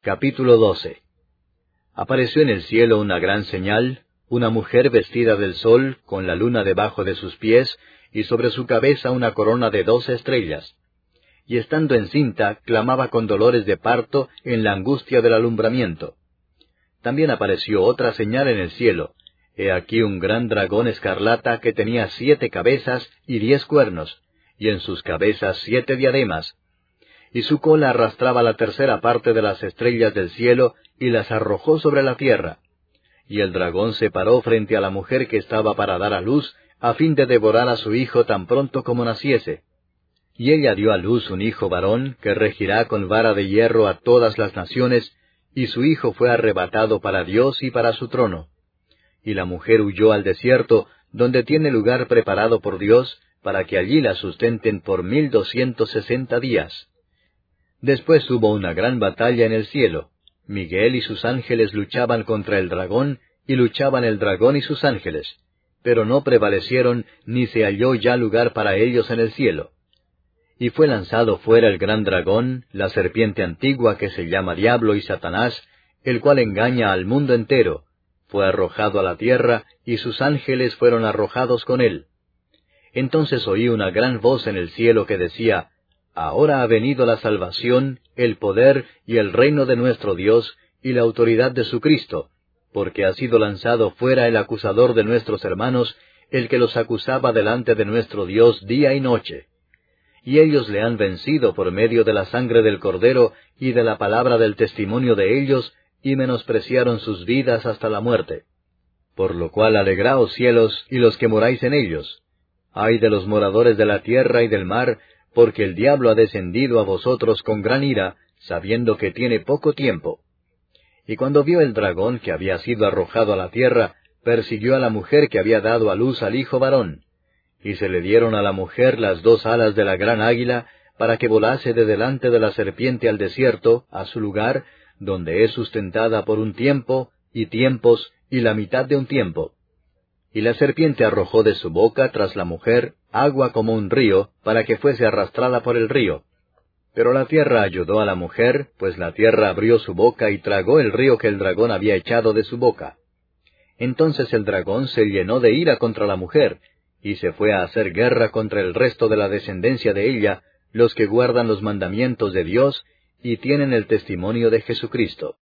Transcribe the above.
Capítulo 12. Apareció en el cielo una gran señal, una mujer vestida del sol, con la luna debajo de sus pies, y sobre su cabeza una corona de 12 estrellas. Y estando encinta, clamaba con dolores de parto en la angustia del alumbramiento. También apareció otra señal en el cielo. He aquí un gran dragón escarlata que tenía 7 cabezas y 10 cuernos, y en sus cabezas 7 diademas. Y su cola arrastraba la tercera parte de las estrellas del cielo, y las arrojó sobre la tierra. Y el dragón se paró frente a la mujer que estaba para dar a luz, a fin de devorar a su hijo tan pronto como naciese. Y ella dio a luz un hijo varón, que regirá con vara de hierro a todas las naciones, y su hijo fue arrebatado para Dios y para su trono. Y la mujer huyó al desierto, donde tiene lugar preparado por Dios, para que allí la sustenten por 1260 días. Después hubo una gran batalla en el cielo. Miguel y sus ángeles luchaban contra el dragón, y luchaban el dragón y sus ángeles, pero no prevalecieron, ni se halló ya lugar para ellos en el cielo. Y fue lanzado fuera el gran dragón, la serpiente antigua que se llama Diablo y Satanás, el cual engaña al mundo entero. Fue arrojado a la tierra, y sus ángeles fueron arrojados con él. Entonces oí una gran voz en el cielo que decía: Ahora ha venido la salvación, el poder y el reino de nuestro Dios, y la autoridad de su Cristo, porque ha sido lanzado fuera el acusador de nuestros hermanos, el que los acusaba delante de nuestro Dios día y noche. Y ellos le han vencido por medio de la sangre del Cordero y de la palabra del testimonio de ellos, y menospreciaron sus vidas hasta la muerte. Por lo cual alegraos cielos, y los que moráis en ellos. Ay de los moradores de la tierra y del mar, porque el diablo ha descendido a vosotros con gran ira, sabiendo que tiene poco tiempo. Y cuando vio el dragón que había sido arrojado a la tierra, persiguió a la mujer que había dado a luz al hijo varón. Y se le dieron a la mujer las 2 alas de la gran águila, para que volase de delante de la serpiente al desierto, a su lugar, donde es sustentada por un tiempo, y tiempos, y la mitad de un tiempo. Y la serpiente arrojó de su boca tras la mujer agua como un río, para que fuese arrastrada por el río. Pero la tierra ayudó a la mujer, pues la tierra abrió su boca y tragó el río que el dragón había echado de su boca. Entonces el dragón se llenó de ira contra la mujer, y se fue a hacer guerra contra el resto de la descendencia de ella, los que guardan los mandamientos de Dios, y tienen el testimonio de Jesucristo.